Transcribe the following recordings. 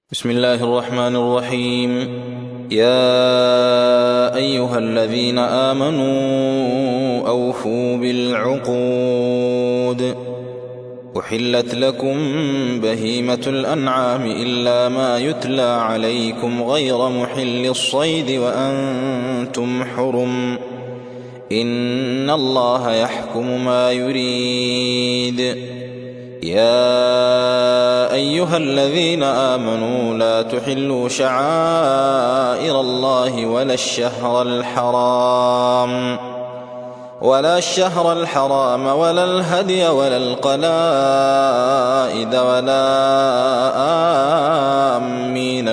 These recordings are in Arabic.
بسم الله الرحمن الرحيم. يا أيها الذين آمنوا أوفوا بالعقود. أحلت لكم بهيمة الأنعام إلا ما يتلى عليكم غير محل الصيد وأنتم حرم، إن الله يحكم ما يريد. يا أيها الذين آمنوا لا تحلوا شعائر الله ولا الشهر الحرام ولا الهدي ولا القلائد ولا آمين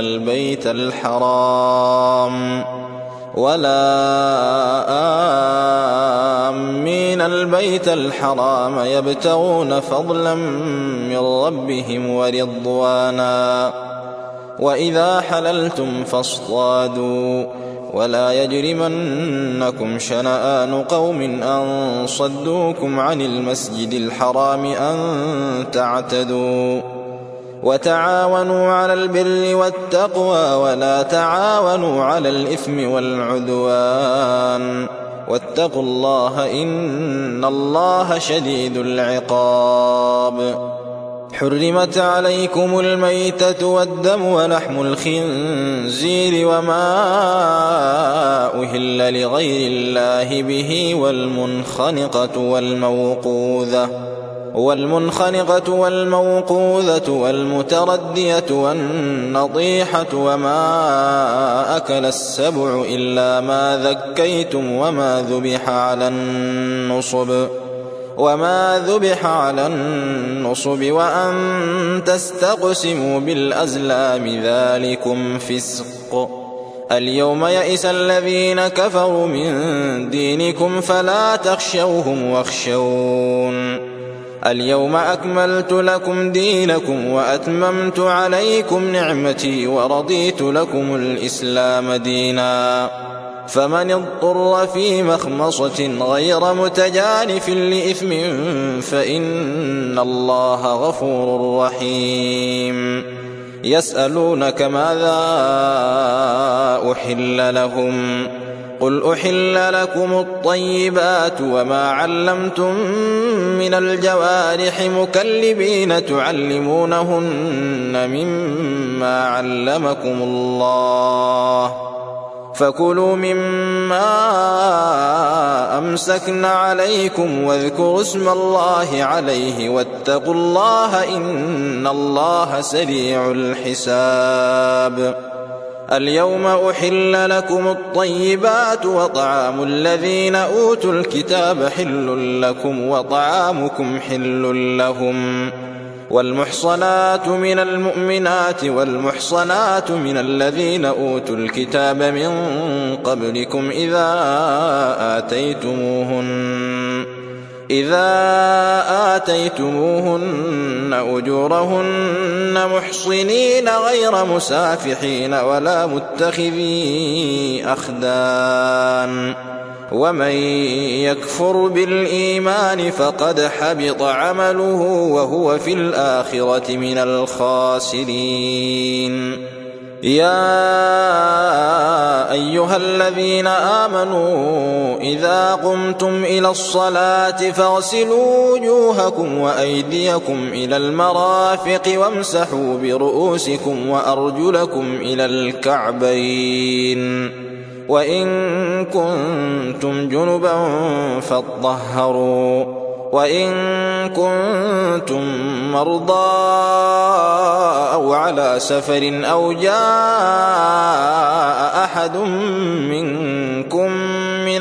البيت الحرام يبتغون فضلا من ربهم ورضوانا، وإذا حللتم فاصطادوا، ولا يجرمنكم شنآن قوم أن صدوكم عن المسجد الحرام أن تعتدوا. وتعاونوا على البر والتقوى ولا تعاونوا على الإثم والعدوان، واتقوا الله إن الله شديد العقاب. حرمت عليكم الميتة والدم ولحم الخنزير وما أهل لغير الله به والمنخنقة والموقوذة والمتردية والنطيحة وما أكل السبع إلا ما ذكيتم وما ذبح على النصب وأن تستقسموا بالأزلام ذلكم فسق. اليوم يئس الذين كفروا من دينكم فلا تخشوهم واخشون. اليوم أكملت لكم دينكم وأتممت عليكم نعمتي ورضيت لكم الإسلام دينا. فمن اضطر في مخمصة غير متجانف لإثم فإن الله غفور رحيم. يسألونك ماذا أحل لهم، قل أحل لكم الطيبات وما علمتم من الجوارح مكلبين تعلمونهن مما علمكم الله، فكلوا مما أمسكن عليكم واذكروا اسم الله عليه واتقوا الله إن الله سريع الحساب. اليوم أحل لكم الطيبات وطعام الذين أوتوا الكتاب حل لكم وطعامكم حل لهم، والمحصنات من المؤمنات والمحصنات من الذين أوتوا الكتاب من قبلكم إذا آتيتموهن أجورهن محصنين غير مسافحين ولا متخذي أخدان، ومن يكفر بالإيمان فقد حبط عمله وهو في الآخرة من الخاسرين. يا أيها الذين آمنوا إذا قمتم إلى الصلاة فاغسلوا وجوهكم وأيديكم إلى المرافق وامسحوا برؤوسكم وأرجلكم إلى الكعبين، وإن كنتم جنبا فاطهروا، وإن كنتم مرضى أو على سفر أو جاء أحد منكم من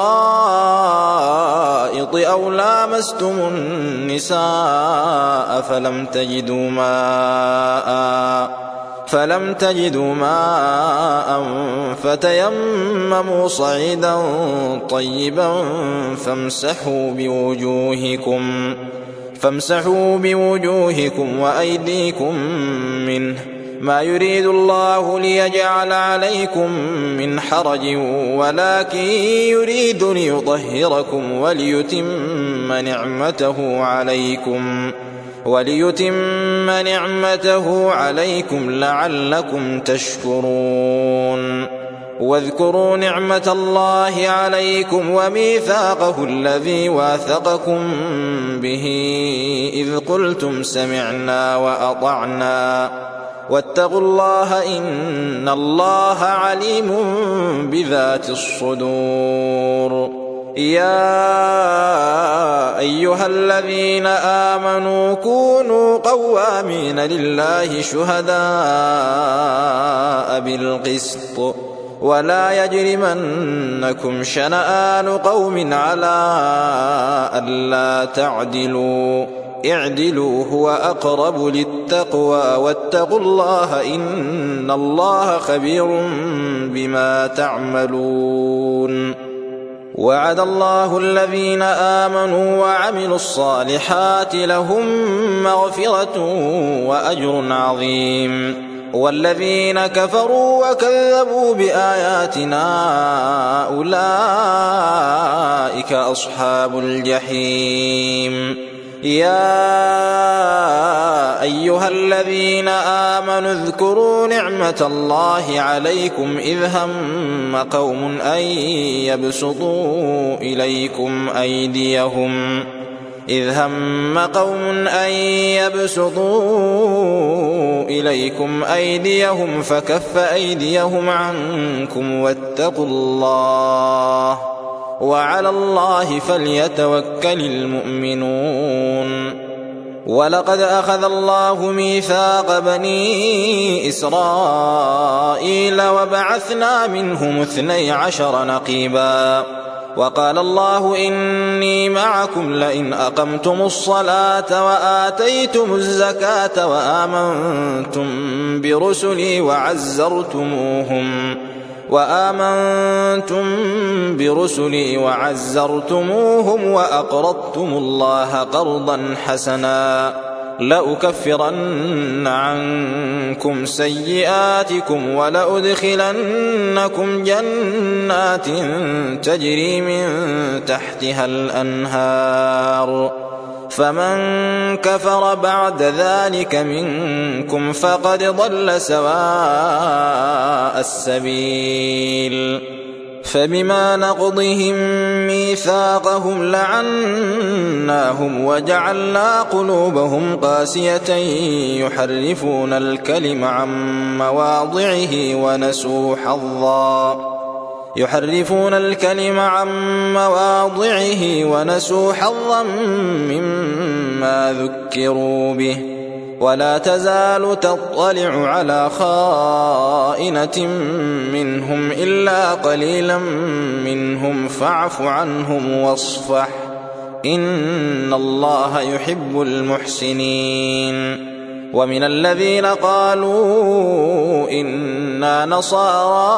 الغائط أو لامستم النساء فلم تجدوا ماء فتيمموا صعيدا طيبا فامسحوا بوجوهكم وأيديكم منه، ما يريد الله ليجعل عليكم من حرج ولكن يريد ليطهركم وليتم نعمته عليكم وليتم نعمته عليكم لعلكم تشكرون. واذكروا نعمة الله عليكم وميثاقه الذي واثقكم به إذ قلتم سمعنا وأطعنا واتقوا الله إن الله عليم بذات الصدور. يا أيها الذين آمنوا كونوا قوامين لله شهداء بالقسط ولا يجرمنكم شنآن قوم على ألا تعدلوا اعدلوا هو أقرب للتقوى واتقوا الله إن الله خبير بما تعملون. وعد الله الذين آمنوا وعملوا الصالحات لهم مغفرة وأجر عظيم. والذين كفروا وكذبوا بآياتنا أولئك أصحاب الجحيم. يا أيها الذين آمنوا اذكروا نعمة الله عليكم إذ هم قوم أن يبسطوا إليكم أيديهم فكف أيديهم عنكم واتقوا الله وعلى الله فليتوكل المؤمنون. ولقد أخذ الله ميثاق بني إسرائيل وبعثنا منهم 12 نقيبا وقال الله إني معكم لئن أقمتم الصلاة وآتيتم الزكاة وآمنتم برسلي وعزرتموهم وأقرضتم الله قرضا حسنا لأكفرن عنكم سيئاتكم ولأدخلنكم جنات تجري من تحتها الأنهار فمن كفر بعد ذلك منكم فقد ضل سواء السبيل. فبما نقضهم ميثاقهم لعناهم وجعلنا قلوبهم قاسية يحرفون الكلم عن مواضعه ونسوا حظا مما ذكروا به ولا تزال تطلع على خائنة منهم إلا قليلا منهم فاعف عنهم واصفح إن الله يحب المحسنين. ومن الذين قالوا إنا نصارى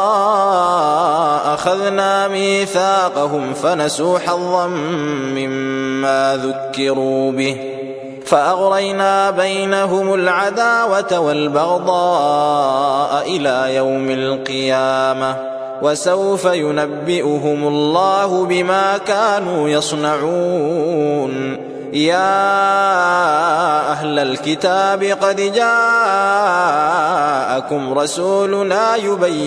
أخذنا ميثاقهم فنسوا حظا مما ذكروا به فأغرينا بينهم العداوة والبغضاء إلى يوم القيامة وسوف ينبئهم الله بما كانوا يصنعون. يا أهل الكتاب قد جاءكم رسولنا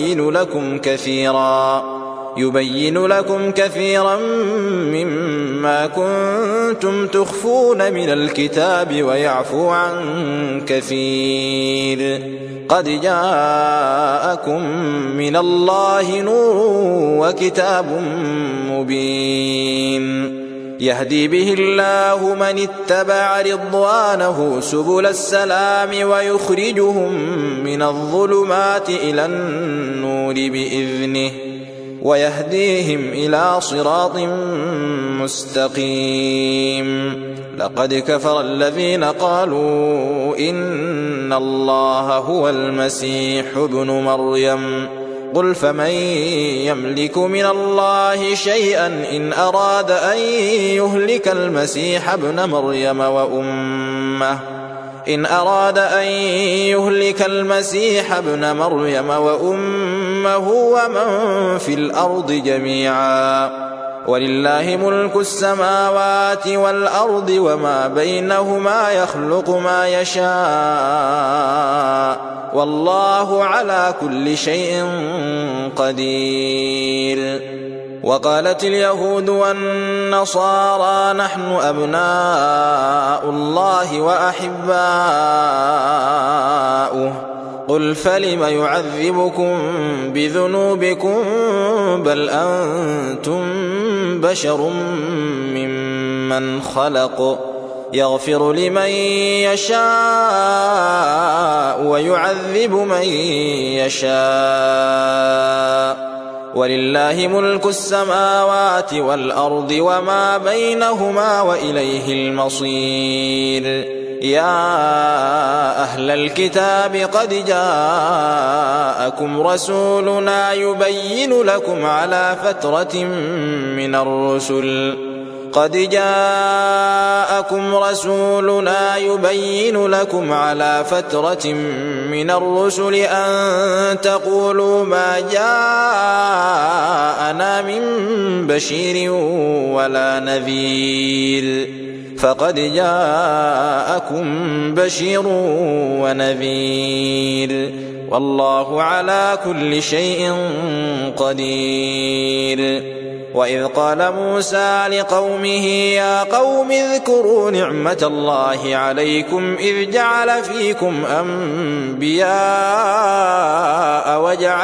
يبين لكم كثيرا مما كنتم تخفون من الكتاب ويعفو عن كثير. قد جاءكم من الله نور وكتاب مبين يهدي به الله من اتبع رضوانه سبل السلام ويخرجهم من الظلمات إلى النور بإذنه ويهديهم إلى صراط مستقيم. لقد كفر الذين قالوا إن الله هو المسيح ابن مريم قل فمن يملك من الله شيئا إن أراد أن يهلك المسيح ابن مريم وأمه ومن في الأرض جميعا ولله ملك السماوات والأرض وما بينهما يخلق ما يشاء والله على كل شيء قدير. وقالت اليهود والنصارى نحن أبناء الله وأحباؤه قل فلم يعذبكم بذنوبكم بل أنتم بشر ممن خلق يغفر لمن يشاء ويعذب من يشاء ولله ملك السماوات والأرض وما بينهما وإليه المصير. يا أهل الكتاب قد جاءكم رسولنا يبين لكم على فترة من الرسل أن تقولوا ما جاءنا من بشير ولا نذير فقد جاءكم بشير ونذير والله على كل شيء قدير. وإذ قال موسى لقومه يا قوم اذكروا نعمة الله عليكم إذ جعل فيكم أنبياء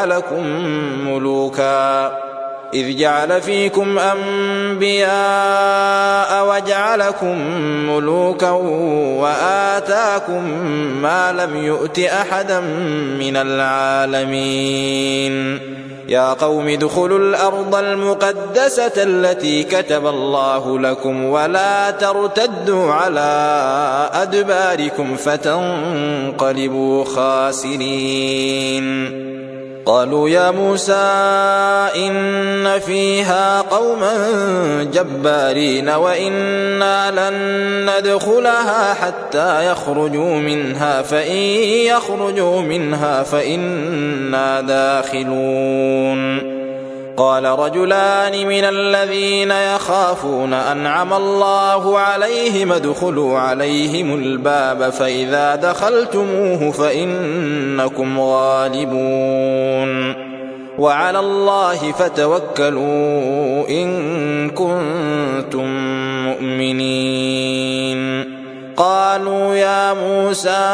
وجعلكم ملوكا وآتاكم ما لم يؤت أحدا من العالمين. يا قوم ادخلوا الأرض المقدسة التي كتب الله لكم ولا ترتدوا على أدباركم فتنقلبوا خاسرين. قالوا يا موسى إن فيها قوما جبارين وإنا لن ندخلها حتى يخرجوا منها فإن يخرجوا منها فإنا داخلون. قال رجلان من الذين يخافون أنعم الله عليهم ادخلوا عليهم الباب فإذا دخلتموه فإنكم غالبون وعلى الله فتوكلوا إن كنتم مؤمنين. قالوا يا موسى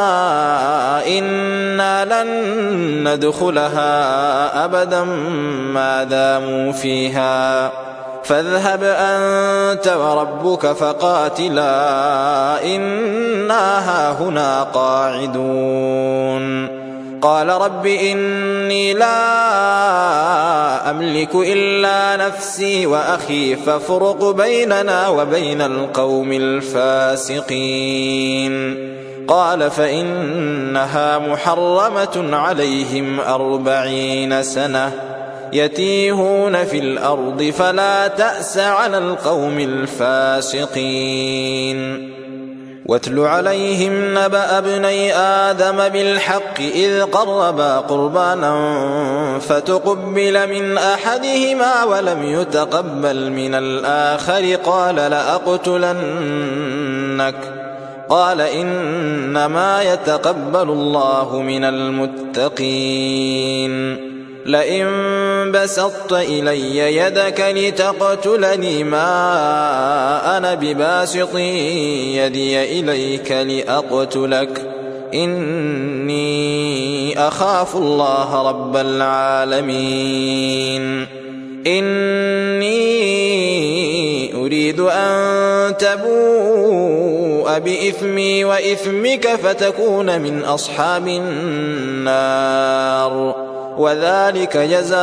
إنا لن ندخلها أبدا ما داموا فيها فاذهب أنت وربك فقاتلا إنا هاهنا قاعدون. قال رب إني لا أملك إلا نفسي وأخي فافرق بيننا وبين القوم الفاسقين. قال فإنها محرمة عليهم 40 سنة يتيهون في الأرض فلا تأس على القوم الفاسقين. واتل عليهم نبأ ابني آدم بالحق إذ قربا قربانا فتقبل من أحدهما ولم يتقبل من الآخر قال لأقتلنك قال إنما يتقبل الله من المتقين. لئن بسطت إلي يدك لتقتلني ما أنا بباسط يدي إليك لأقتلك إني أخاف الله رب العالمين. إني أريد أن تبوء بإثمي وإثمك فتكون من أصحاب النار وذلك جزاء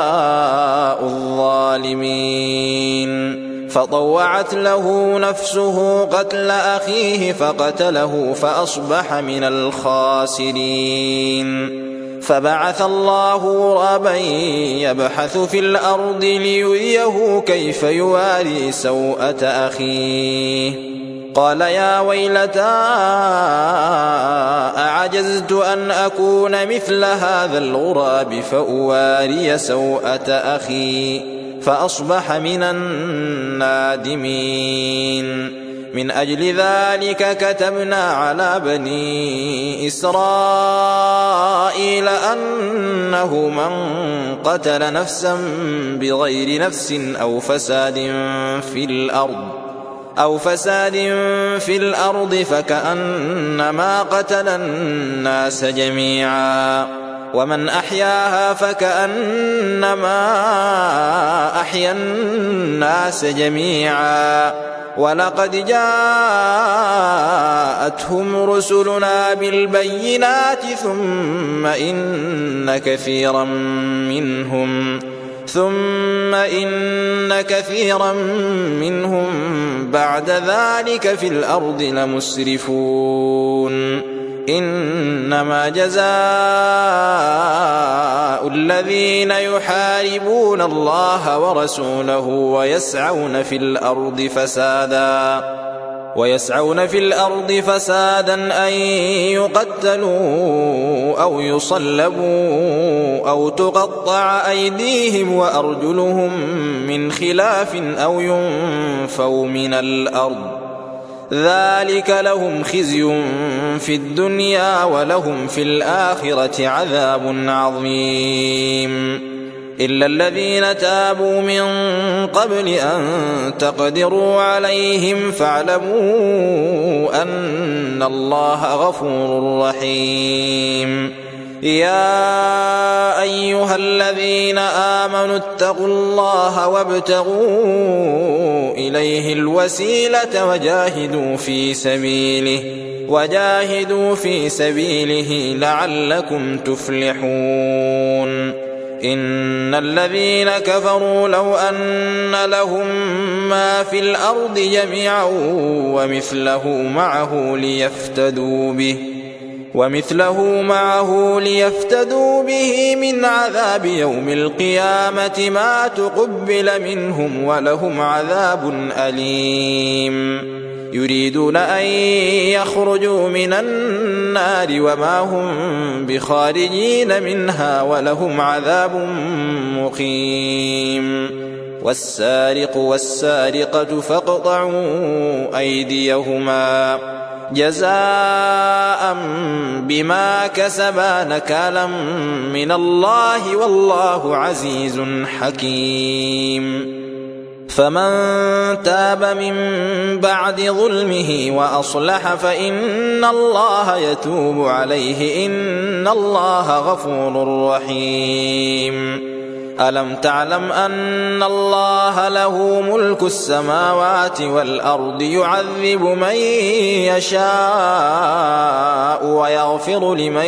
الظالمين. فطوعت له نفسه قتل أخيه فقتله فأصبح من الخاسرين. فبعث الله غرابا يبحث في الأرض ليريه كيف يواري سوءة أخيه قال يا ويلتى أعجزت أن أكون مثل هذا الغراب فأواري سوءة أخي فأصبح من النادمين. من أجل ذلك كتبنا على بني إسرائيل أنه من قتل نفسا بغير نفس أو فساد في الأرض فكأنما قتل الناس جميعا، ومن أحياها فكأنما أحيا الناس جميعا. ولقد جاءتهم رسلنا بالبينات ثم إن كثيرا منهم بعد ذلك في الأرض لمسرفون. إنما جزاء الذين يحاربون الله ورسوله ويسعون في الأرض فسادا أن يقتلوا أو يصلبوا أو تقطع أيديهم وأرجلهم من خلاف أو ينفوا من الأرض. ذلك لهم خزي في الدنيا ولهم في الآخرة عذاب عظيم. إلا الذين تابوا من قبل أن تقدروا عليهم فاعلموا أن الله غفور رحيم. يا أيها الذين آمنوا اتقوا الله وابتغوا إليه الوسيلة وجاهدوا في سبيله لعلكم تفلحون. إن الذين كفروا لو أن لهم ما في الأرض جميعا ومثله معه ليفتدوا به من عذاب يوم القيامة ما تقبل منهم ولهم عذاب أليم. يريدون أن يخرجوا من النار وما هم بخارجين منها ولهم عذاب مقيم. والسارق والسارقة فاقطعوا أيديهما جزاء بما كسبا نكالا من الله والله عزيز حكيم. فمن تاب من بعد ظلمه وأصلح فإن الله يتوب عليه إن الله غفور رحيم. ألم تعلم أن الله له ملك السماوات والأرض يعذب من يشاء ويغفر لمن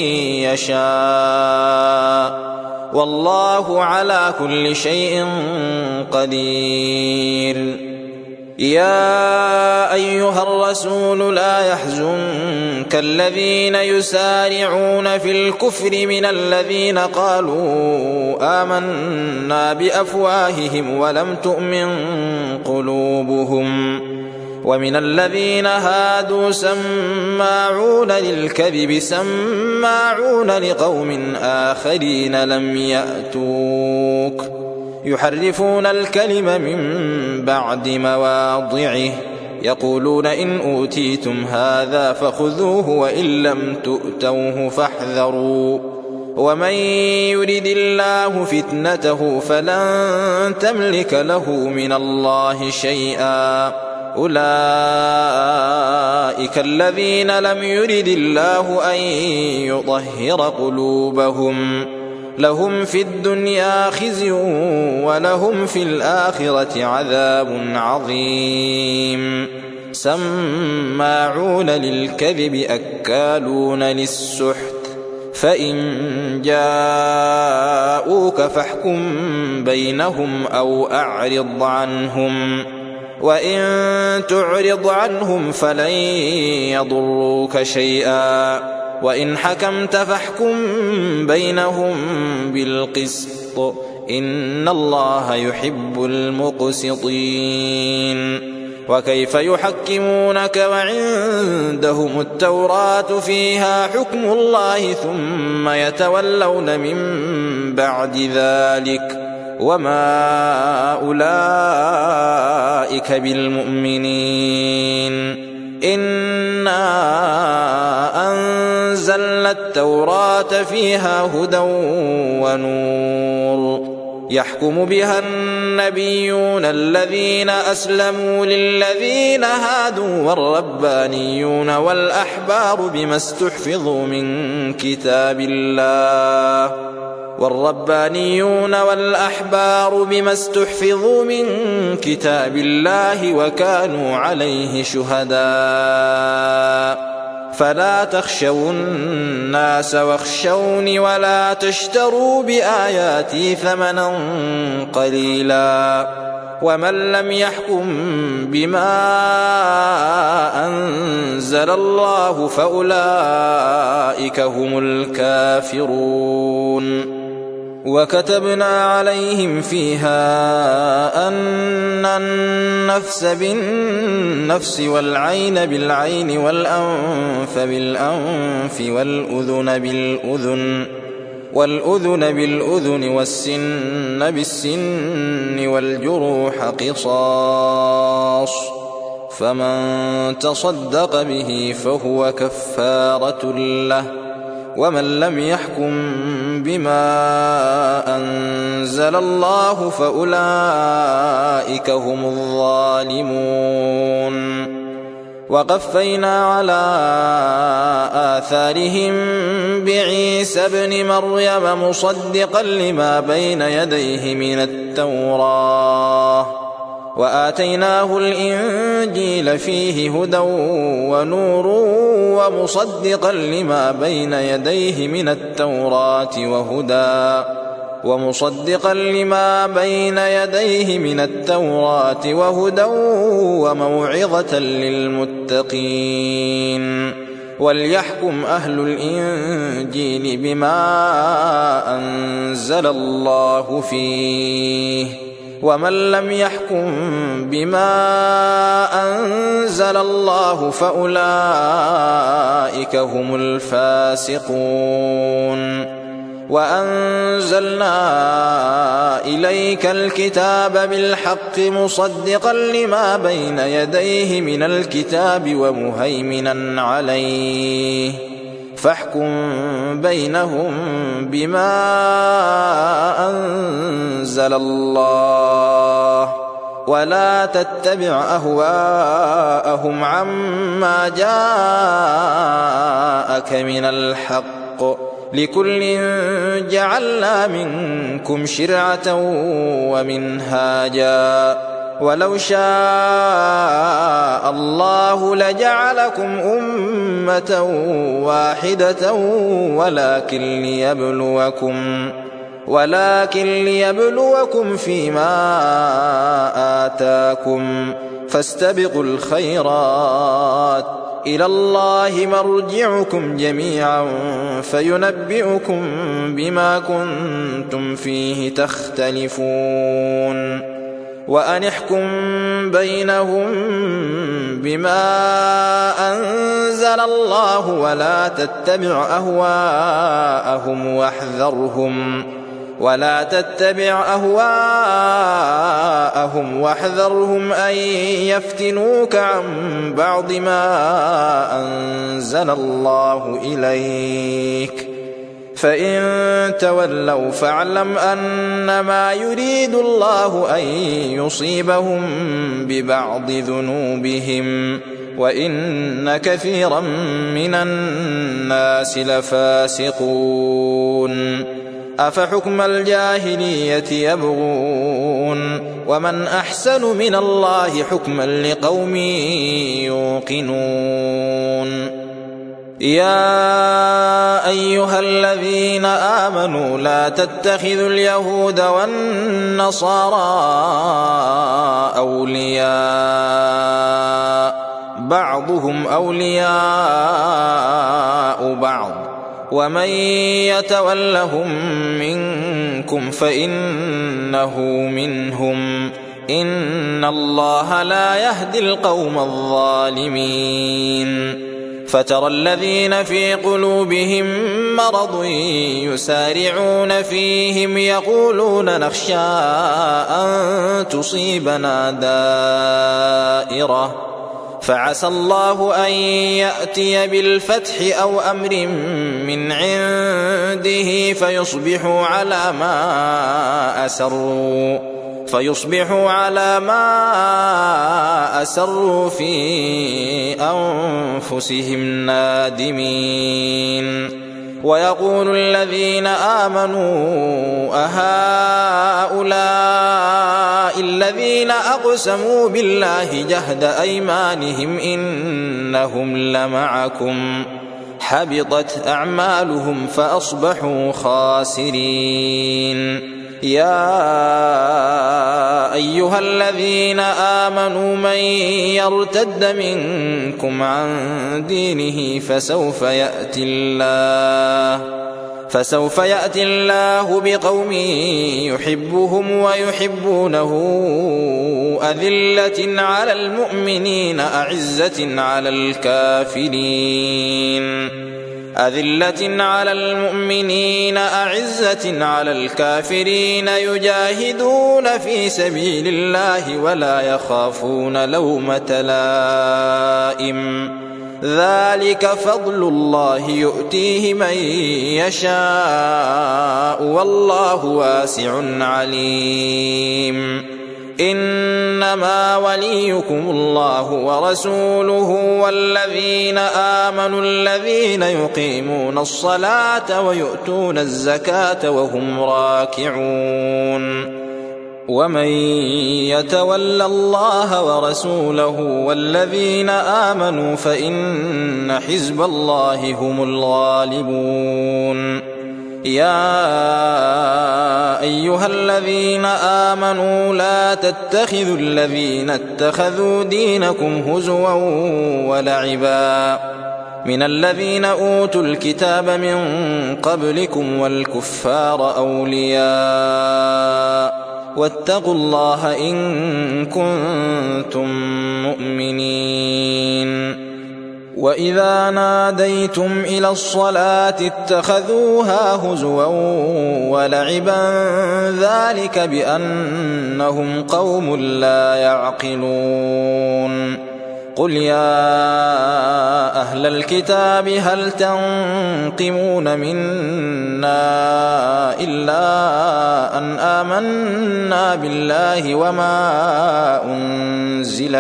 يشاء والله على كل شيء قدير. يا أيها الرسول لا يحزنك الذين يسارعون في الكفر من الذين قالوا آمنا بأفواههم ولم تؤمن قلوبهم، ومن الذين هادوا سماعون للكذب سماعون لقوم آخرين لم يأتوك يحرفون الكلم من بعد مواضعه يقولون إن أوتيتم هذا فخذوه وإن لم تؤتوه فاحذروا ومن يرد الله فتنته فلن تملك له من الله شيئا أولئك الذين لم يرد الله أن يطهر قلوبهم لهم في الدنيا خزي ولهم في الآخرة عذاب عظيم. سماعون للكذب أكالون للسحت فإن جاءوك فاحكم بينهم أو أعرض عنهم وإن تعرض عنهم فلن يضروك شيئا وإن حكمت فاحكم بينهم بالقسط إن الله يحب المقسطين. وكيف يحكمونك وعندهم التوراة فيها حكم الله ثم يتولون من بعد ذلك وما أولئك بالمؤمنين. إنا أنزلنا التوراة فيها هدى ونور يحكم بها النبيون الذين أسلموا للذين هادوا والربانيون والأحبار بما استحفظوا من كتاب الله وكانوا عليه شهداء. فلا تخشوا الناس واخشوني ولا تشتروا بآياتي ثمنا قليلا. ومن لم يحكم بما أنزل الله فأولئك هم الكافرون. وكتبنا عليهم فيها أن النفس بالنفس والعين بالعين والأنف بالأنف والأذن بالأذن والسن بالسن والجروح قصاص، فمن تصدق به فهو كفارة له. ومن لم يحكم بما أنزل الله فأولئك هم الظالمون. وقفينا على آثارهم بعيسى ابن مريم مصدقا لما بين يديه من التوراة وآتيناه الإنجيل فيه هدى ونور ومصدقا لما بين يديه من التوراة وهدى وموعظة للمتقين. وليحكم أهل الإنجيل بما أنزل الله فيه، ومن لم يحكم بما أنزل الله فأولئك هم الفاسقون. وأنزلنا إليك الكتاب بالحق مصدقا لما بين يديه من الكتاب ومهيمنا عليه، فاحكم بينهم بما أنزل الله ولا تتبع أهواءهم عما جاءك من الحق، لكل جعلنا منكم شرعة ومنهاجا، ولو شاء الله لجعلكم أمة واحدة ولكن ليبلوكم فيما آتاكم، فاستبقوا الخيرات، إلى الله مرجعكم جميعا فينبئكم بما كنتم فيه تختلفون. وأن احكم بينهم بما أنزل الله ولا تتبع أهواءهم واحذرهم أن يفتنوك عن بعض ما أنزل الله إليك، فإن تولوا فاعلم أنما يريد الله أن يصيبهم ببعض ذنوبهم، وإن كثيرا من الناس لفاسقون. أفحكم الجاهلية يبغون ومن أحسن من الله حكما لقوم يوقنون. يا أيها الذين آمنوا لا تتخذوا اليهود والنصارى أولياء، بعضهم أولياء بعض، ومن يتولهم منكم فإنه منهم، إن الله لا يهدي القوم الظالمين. فترى الذين في قلوبهم مرض يسارعون فيهم يقولون نخشى أن تصيبنا دائرة فعسى الله أن يأتي بالفتح أو أمر من عنده فيصبحوا على ما أسروا في أنفسهم نادمين. ويقول الذين آمنوا أهؤلاء الذين أقسموا بالله جهد أيمانهم إنهم لمعكم حبطت أعمالهم فأصبحوا خاسرين. يا أيها الذين آمنوا من يرتد منكم عن دينه فسوف يأتي الله بقوم يحبهم ويحبونه أذلة على المؤمنين أعزة على الكافرين يجاهدون في سبيل الله ولا يخافون لومة لائم ذلك فضل الله يؤتيه من يشاء والله واسع عليم. إنما وليكم الله ورسوله والذين آمنوا الذين يقيمون الصلاة ويؤتون الزكاة وهم راكعون. ومن يتول الله ورسوله والذين آمنوا فإن حزب الله هم الغالبون. يا أيها الذين آمنوا لا تتخذوا الذين اتخذوا دينكم هزوا ولعبا من الذين أوتوا الكتاب من قبلكم والكفار أولياء واتقوا الله إن كنتم مؤمنين. وإذا ناديتم إلى الصلاة اتخذوها هزوا ولعبا ذلك بأنهم قوم لا يعقلون. قل يا أهل الكتاب هل تنقمون منا إلا أن آمنا بالله وما أنزل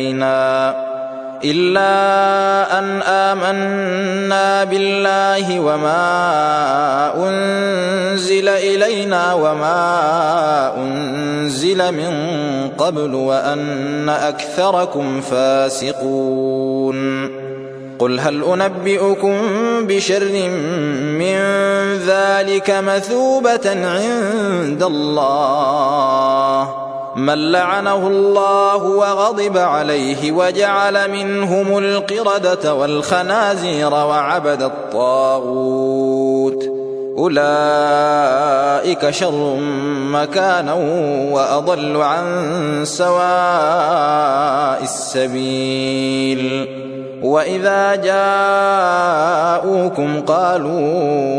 إلينا وما أنزل من قبل وأن أكثركم فاسقون. قل هل أنبئكم بشر من ذلك مثوبة عند الله من لعنه الله وغضب عليه وجعل منهم القردة والخنازير وعبد الطاغوت أولئك شر مكانا وأضل عن سواء السبيل. وإذا جاءوكم قالوا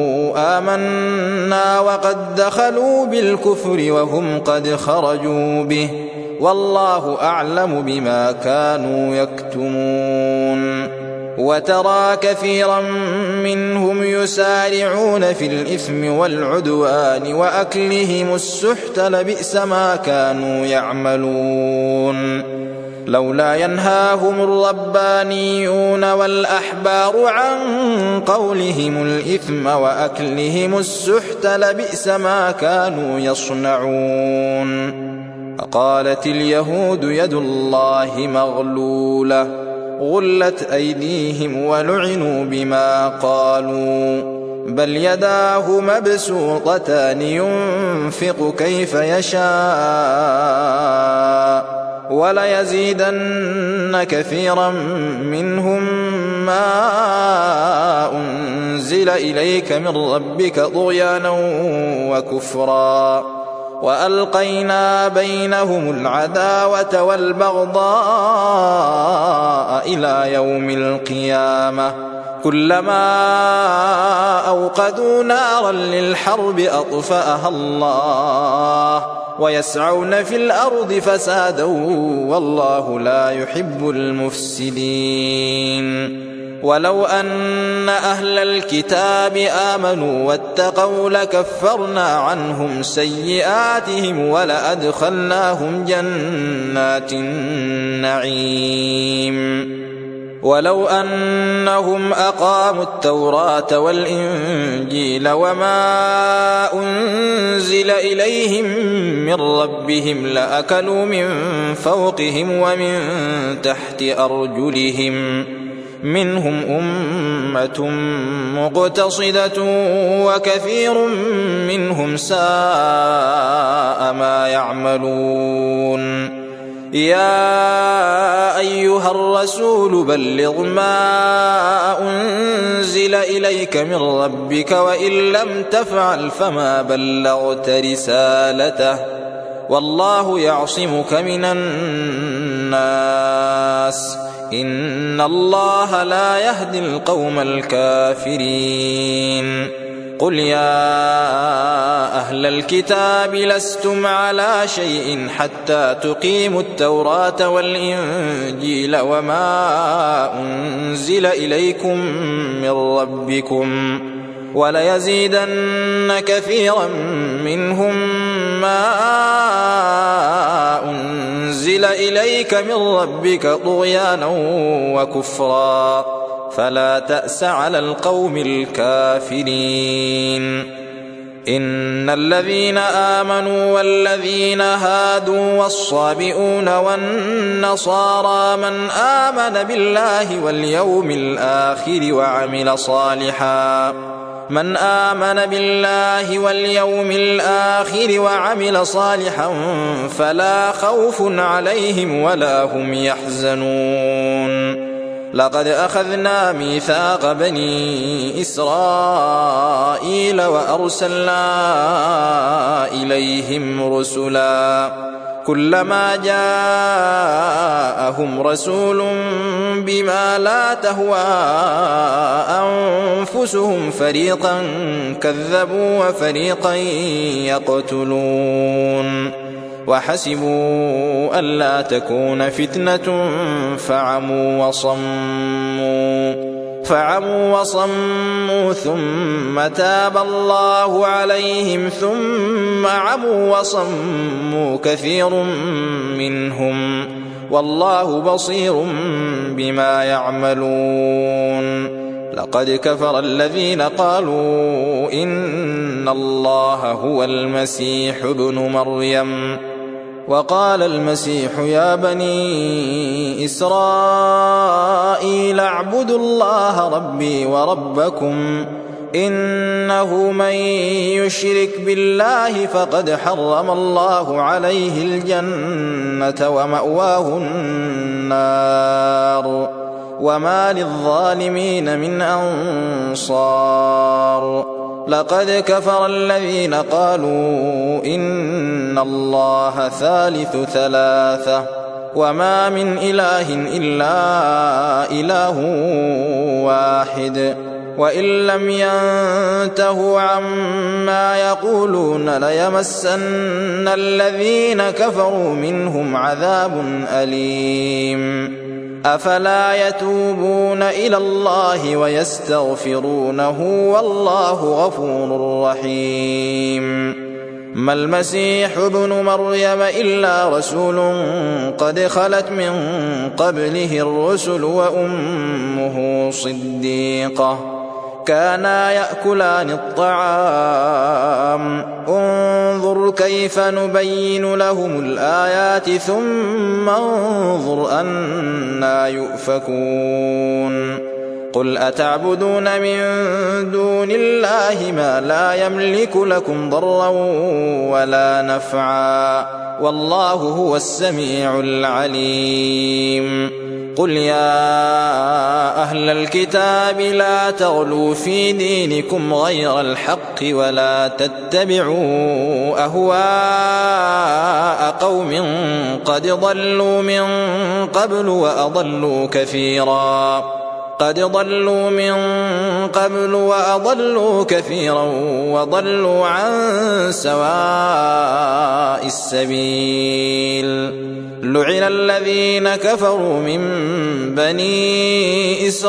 آمنا وقد دخلوا بالكفر وهم قد خرجوا به والله أعلم بما كانوا يكتمون. وترى كثيرا منهم يسارعون في الإثم والعدوان وأكلهم السحت لبئس ما كانوا يعملون. لولا ينهاهم الربانيون والأحبار عن قولهم الإثم وأكلهم السحت لبئس ما كانوا يصنعون. قالت اليهود يد الله مغلولة غلت أيديهم ولعنوا بما قالوا بل يداه مبسوطتان ينفق كيف يشاء وليزيدن كثيرا منهم ما أنزل إليك من ربك طغيانا وكفرا وألقينا بينهم العداوة والبغضاء إلى يوم القيامة كلما أوقدوا نارا للحرب أطفأها الله ويسعون في الأرض فسادا والله لا يحب المفسدين ولو أن أهل الكتاب آمنوا واتقوا لكفرنا عنهم سيئاتهم ولأدخلناهم جنات النعيم ولو أنهم أقاموا التوراة والإنجيل وما أنزل إليهم من ربهم لأكلوا من فوقهم ومن تحت أرجلهم منهم أمة مقتصدة وكثير منهم ساء ما يعملون يا أيها الرسول بلغ ما أنزل إليك من ربك وإن لم تفعل فما بلغت رسالته والله يعصمك من الناس إن الله لا يهدي القوم الكافرين قل يا أهل الكتاب لستم على شيء حتى تقيموا التوراة والإنجيل وما أنزل إليكم من ربكم وليزيدن كثيرا منهم ما أنزل إليك من ربك طغيانا وكفرا فلا تأس على القوم الكافرين إن الذين آمنوا والذين هادوا والصابئون والنصارى من آمن بالله واليوم الآخر وعمل صالحا فلا خوف عليهم ولا هم يحزنون لقد أخذنا ميثاق بني إسرائيل وأرسلنا إليهم رسلا كلما جاءهم رسول بما لا تهوى أنفسهم فريقا كذبوا وفريقا يقتلون وحسبوا ألا تكون فتنة فعموا وصموا ثم تاب الله عليهم ثم عموا وصموا كثير منهم والله بصير بما يعملون لقد كفر الذين قالوا إن الله هو المسيح ابن مريم وقال المسيح يا بني إسرائيل اعبدوا الله ربي وربكم إنه من يشرك بالله فقد حرم الله عليه الجنة ومأواه النار وما للظالمين من أنصار لقد كفر الذين قالوا إن الله ثالث ثلاثة وما من إله إلا إله واحد وإن لم ينتهوا عما يقولون ليمسن الذين كفروا منهم عذاب أليم أفلا يتوبون إلى الله ويستغفرونه والله غفور رحيم ما المسيح ابن مريم إلا رسول قد خلت من قبله الرسل وأمه صديقة كانا يأكلان الطعام انظر كيف نبين لهم الآيات ثم انظر أنى يؤفكون قل أتعبدون من دون الله ما لا يملك لكم ضرا ولا نفعا والله هو السميع العليم قل يا أهل الكتاب لا تغلوا في دينكم غير الحق ولا تتبعوا أهواء قوم قد ضلوا من قبل وأضلوا كثيرا وضلوا عن سواء السبيل. لعن الذين كفروا من بني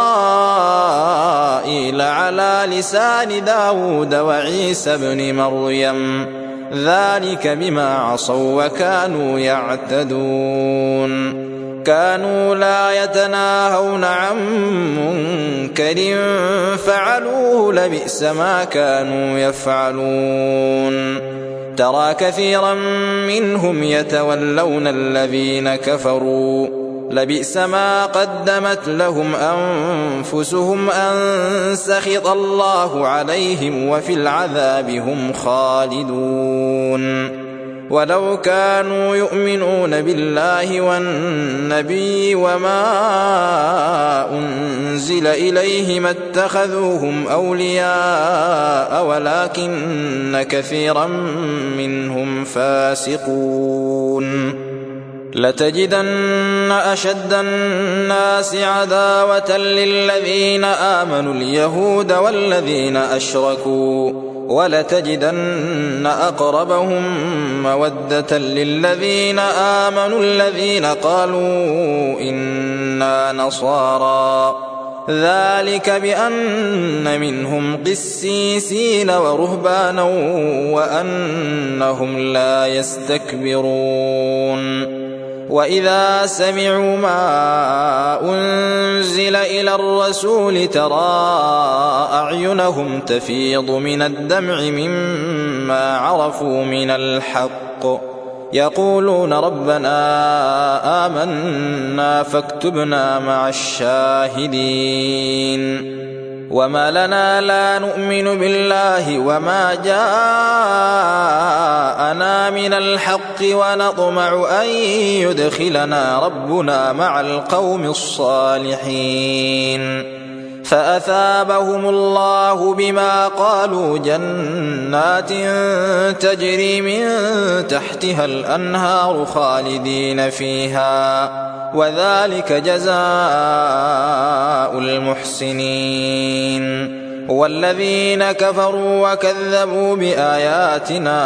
إسرائيل على لسان داود وعيسى بن مريم ذلك بما عصوا وكانوا يعتدون. كانوا لا يتناهون عن منكر فعلوه لبئس ما كانوا يفعلون. ترى كثيرا منهم يتولون الذين كفروا لبئس ما قدمت لهم أنفسهم أن سخط الله عليهم وفي العذاب هم خالدون. ولو كانوا يؤمنون بالله والنبي وما أنزل إليه ما اتخذوهم أولياء ولكن كثيرا منهم فاسقون. لتجدن أشد الناس عداوة للذين آمنوا اليهود والذين أشركوا ولتجدن أقربهم مودة للذين آمنوا الذين قالوا إنا نصارى ذلك بأن منهم قسيسين ورهبانا وأنهم لا يستكبرون. وإذا سمعوا ما أنزل إلى الرسول ترى أعينهم تفيض من الدمع مما عرفوا من الحق يقولون ربنا آمنا فاكتبنا مع الشاهدين. وما لنا لا نؤمن بالله وما جاءنا من الحق ونطمع أن يدخلنا ربنا مع القوم الصالحين. فأثابهم الله بما قالوا جنات تجري من تحتها الأنهار خالدين فيها وذلك جزاء المحسنين. والذين كفروا وكذبوا بآياتنا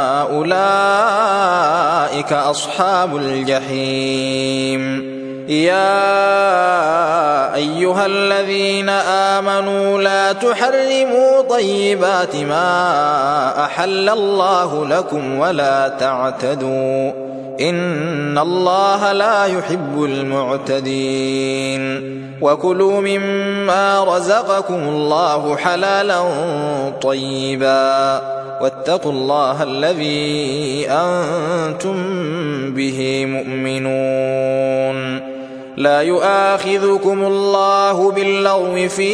أولئك أصحاب الجحيم. يا أيها الذين آمنوا لا تحرموا طيبات ما أحل الله لكم ولا تعتدوا إن الله لا يحب المعتدين. وكلوا مما رزقكم الله حلالا طيبا واتقوا الله الذي أنتم به مؤمنون. لا يؤاخذكم الله باللغو في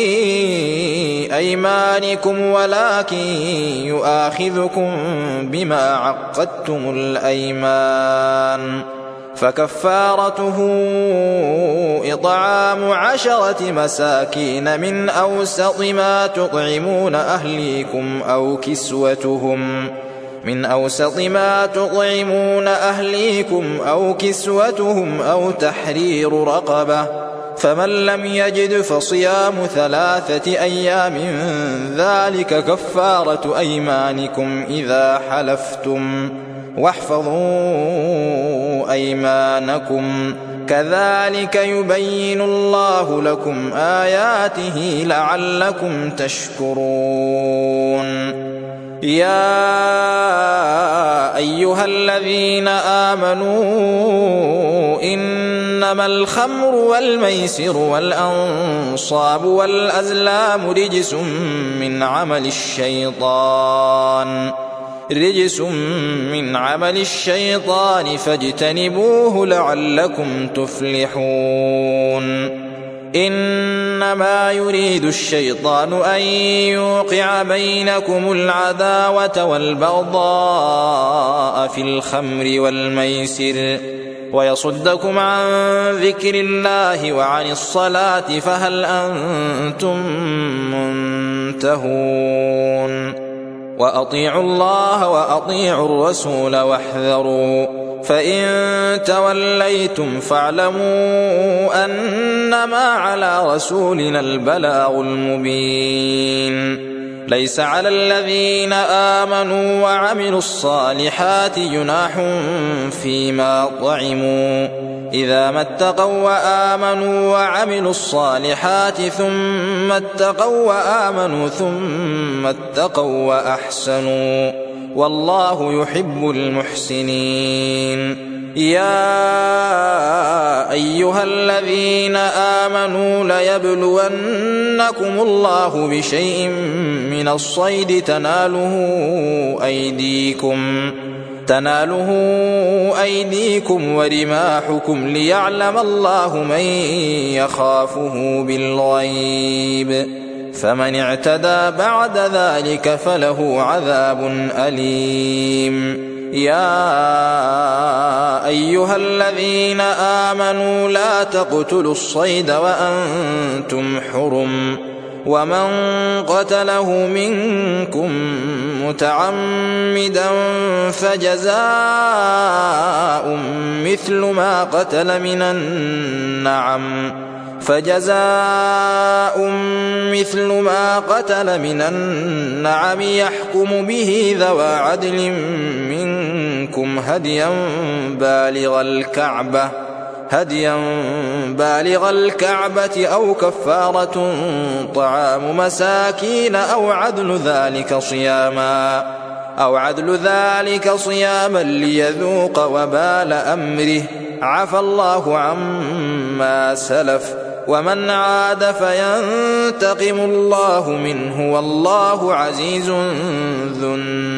أيمانكم ولكن يؤاخذكم بما عقدتم الأيمان فكفارته إطعام 10 مساكين من أوسط ما تطعمون أهليكم أو كسوتهم أو تحرير رقبة فمن لم يجد فصيام 3 أيام ذلك كفارة أيمانكم إذا حلفتم واحفظوا أيمانكم كذلك يبين الله لكم آياته لعلكم تشكرون. يا أيها الذين آمنوا إنما الخمر والميسر والأنصاب والأزلام رجس من عمل الشيطان فاجتنبوه لعلكم تفلحون. إنما يريد الشيطان أن يوقع بينكم العداوة والبغضاء في الخمر والميسر ويصدكم عن ذكر الله وعن الصلاة فهل أنتم منتهون وأطيعوا الله وأطيعوا الرسول واحذروا فإن توليتم فاعلموا أنما على رسولنا البلاغ المبين ليس على الذين آمنوا وعملوا الصالحات جناح فيما طعموا إذا ما اتقوا وآمنوا وعملوا الصالحات ثم اتقوا وآمنوا ثم اتقوا وأحسنوا والله يحب المحسنين يا أيها الذين آمنوا ليبلونكم الله بشيء من الصيد تناله أيديكم ورماحكم ليعلم الله من يخافه بالغيب فمن اعتدى بعد ذلك فله عذاب أليم يا أيها الذين آمنوا لا تقتلوا الصيد وأنتم حرم ومن قتله منكم متعمدا فجزاء مثل ما قتل من النعم يحكم به ذوى عدل منكم هديا بالغ الكعبة أو كفارة طعام مساكين أو عدل ذلك صياما ليذوق وبال أمره عفى الله عما سلف ومن عاد فينتقم الله منه والله عزيز ذو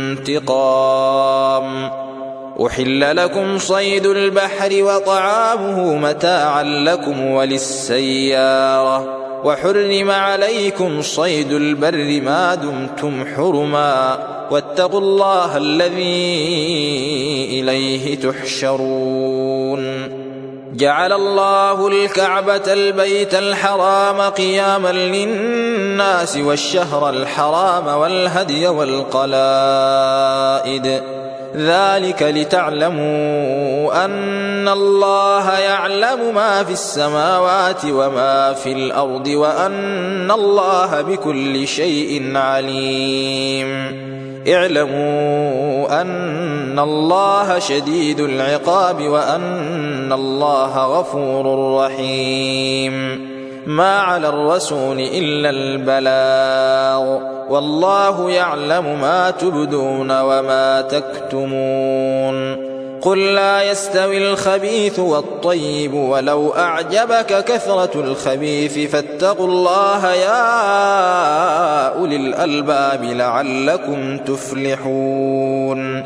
انتقام أحل لكم صيد البحر وطعامه متاعا لكم وللسيارة وحرم عليكم صيد البر ما دمتم حرما واتقوا الله الذي إليه تحشرون جعل الله الكعبة البيت الحرام قياما للناس والشهر الحرام والهدي والقلائد ذلك لتعلموا أن الله يعلم ما في السماوات وما في الأرض وأن الله بكل شيء عليم اعلموا أن الله شديد العقاب وأن الله غفور رحيم ما على الرسول إلا البلاغ والله يعلم ما تبدون وما تكتمون قل لا يستوي الخبيث والطيب ولو أعجبك كثرة الخبيث فاتقوا الله يا أولي الألباب لعلكم تفلحون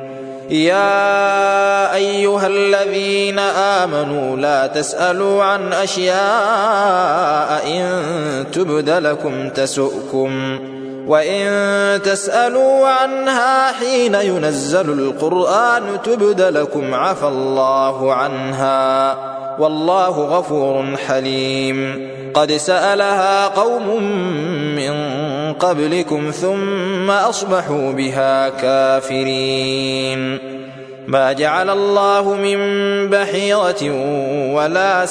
يا أيها الذين آمنوا لا تسألوا عن أشياء إن تبد لكم تسؤكم وإن تسألوا عنها حين ينزل القرآن تبد لكم عفى الله عنها والله غفور حليم قد سألها قوم من قبلكم ثم أصبحوا بها كافرين ما جعل الله من بحيرة ولا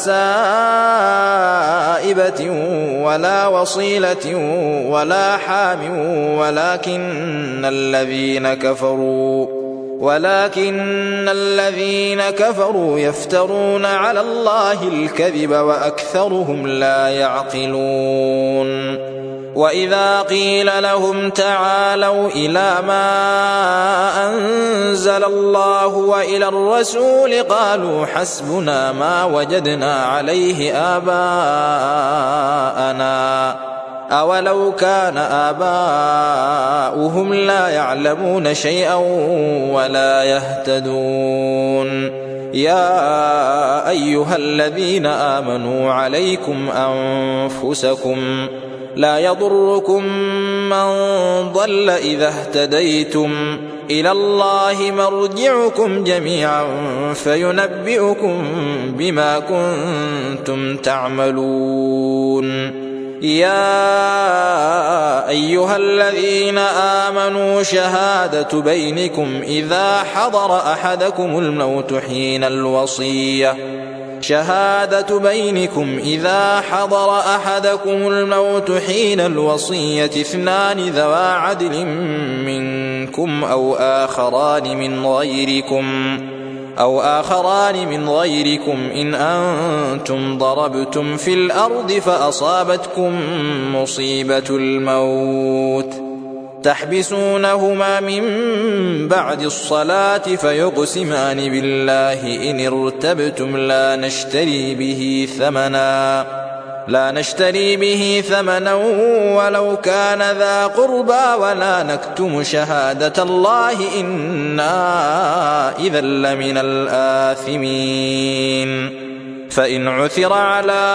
سائبة ولا وصيلة ولا حام ولكن الذين كفروا يفترون على الله الكذب وأكثرهم لا يعقلون وإذا قيل لهم تعالوا إلى ما أنزل الله وإلى الرسول قالوا حسبنا ما وجدنا عليه آباءنا أولو كان آباؤهم لا يعلمون شيئا ولا يهتدون يا أيها الذين آمنوا عليكم أنفسكم لا يضركم من ضل إذا اهتديتم إلى الله مرجعكم جميعا فينبئكم بما كنتم تعملون. يا أيها الذين آمنوا شهادة بينكم إذا حضر أحدكم الموت حين الوصية اثنان ذوا عدل منكم أو آخران من غيركم إن أنتم ضربتم في الأرض فأصابتكم مصيبة الموت تحبسونهما من بعد الصلاة فيقسمان بالله إن ارتبتم لا نشتري به ثمنا ولو كان ذا قربى ولا نكتم شهادة الله إنا إذا لمن الآثمين. فإن عثر على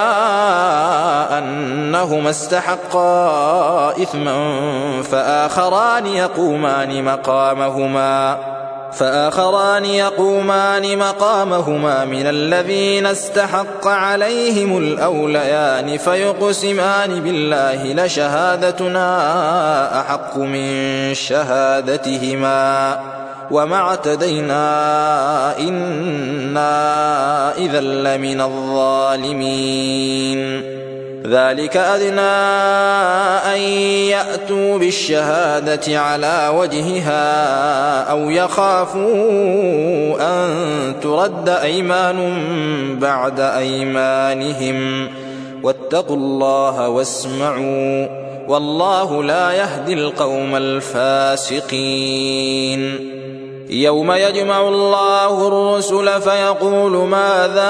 أنهما استحقا إثما فآخران يقومان مقامهما من الذين استحق عليهم الأوليان فيقسمان بالله لشهادتنا أحق من شهادتهما وما اعتدينا إنا إذا لمن الظالمين. ذلك أدنى أن يأتوا بالشهادة على وجهها أو يخافوا أن ترد أيمان بعد أيمانهم واتقوا الله واسمعوا والله لا يهدي القوم الفاسقين. يوم يجمع الله الرسل فيقول ماذا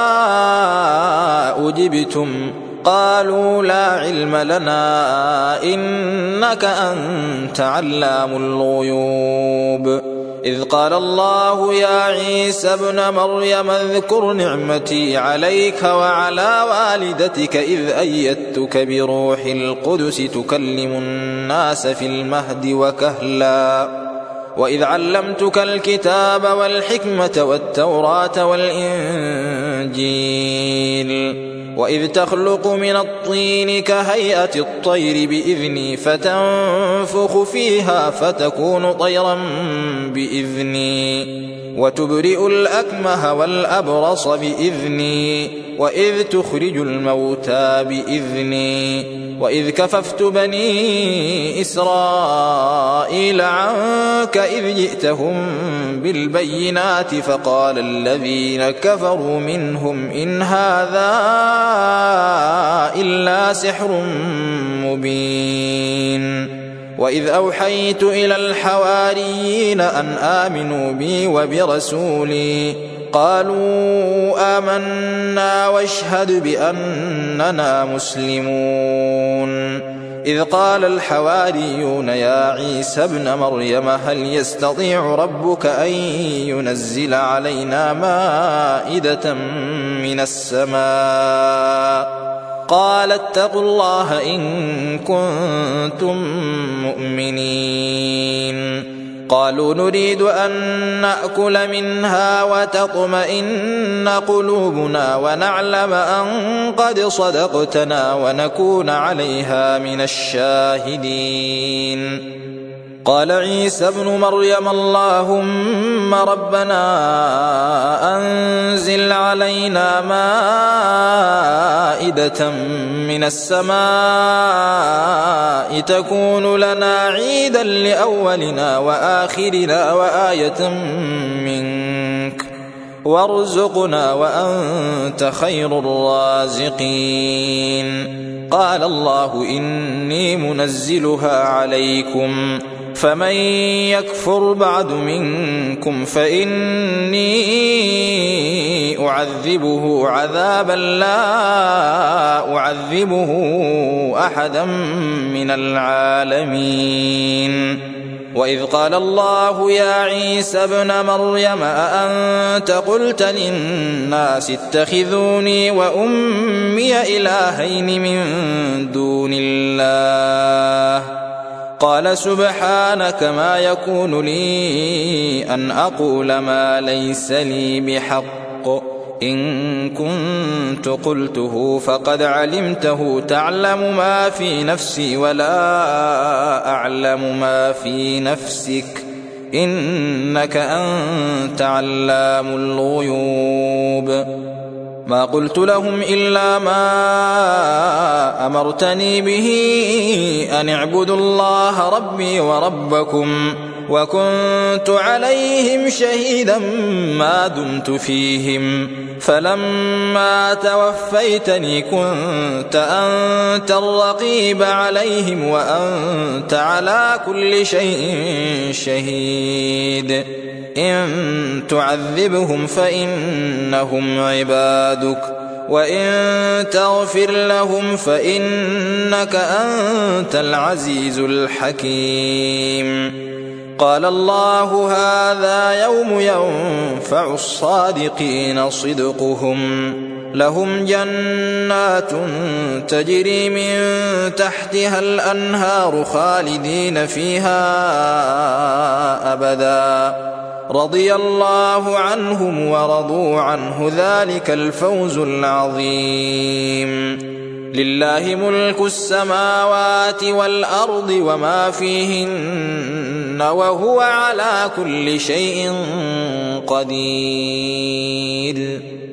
أجبتم قالوا لا علم لنا إنك أنت علام الغيوب. إذ قال الله يا عيسى ابن مريم اذكر نعمتي عليك وعلى والدتك إذ أيدتك بروح القدس تكلم الناس في المهد وكهلا وإذ علمتك الكتاب والحكمة والتوراة والإنجيل وإذ تخلق من الطين كهيئة الطير بإذني فتنفخ فيها فتكون طيرا بإذني وتبرئ الأكمه والأبرص بإذني وإذ تخرج الموتى بإذني وإذ كففت بني إسرائيل عنك إذ جئتهم بالبينات فقال الذين كفروا منهم إن هذا إلا سحر مبين. وإذ أوحيت إلى الحواريين أن آمنوا بي وبرسولي قالوا آمنا واشهد بأننا مسلمون. إذ قال الحواريون يا عيسى ابن مريم هل يستطيع ربك أن ينزل علينا مائدة من السماء قال اتقوا الله إن كنتم مؤمنين. قالوا نريد أن نأكل منها وتطمئن قلوبنا ونعلم أن قد صدقتنا ونكون عليها من الشاهدين. قال عيسى ابن مريم اللهم ربنا أنزل علينا مائدة من السماء تكون لنا عيدا لأولنا وآخرنا وآية منك وارزقنا وأنت خير الرازقين. قال الله إني منزلها عليكم فمن يكفر بعد منكم فإني أعذبه عذابا لا أعذبه أحدا من العالمين وإذ قال الله يا عيسى ابن مريم أأنت قلت للناس اتخذوني وأمي إلهين من دون الله قال سبحانك ما يكون لي أن أقول ما ليس لي بحق إن كنت قلته فقد علمته تعلم ما في نفسي ولا أعلم ما في نفسك إنك أنت علام الغيوب ما قلت لهم إلا ما أمرتني به أن اعبدوا الله ربي وربكم وكنت عليهم شهيدا ما دمت فيهم فلما توفيتني كنت أنت الرقيب عليهم وأنت على كل شيء شهيد إن تعذبهم فإنهم عبادك وإن تغفر لهم فإنك أنت العزيز الحكيم قال الله هذا يوم ينفع الصادقين صدقهم لهم جنات تجري من تحتها الأنهار خالدين فيها أبدا رضي الله عنهم ورضوا عنه ذلك الفوز العظيم لله ملك السماوات والأرض وما فيهن وهو على كل شيء قدير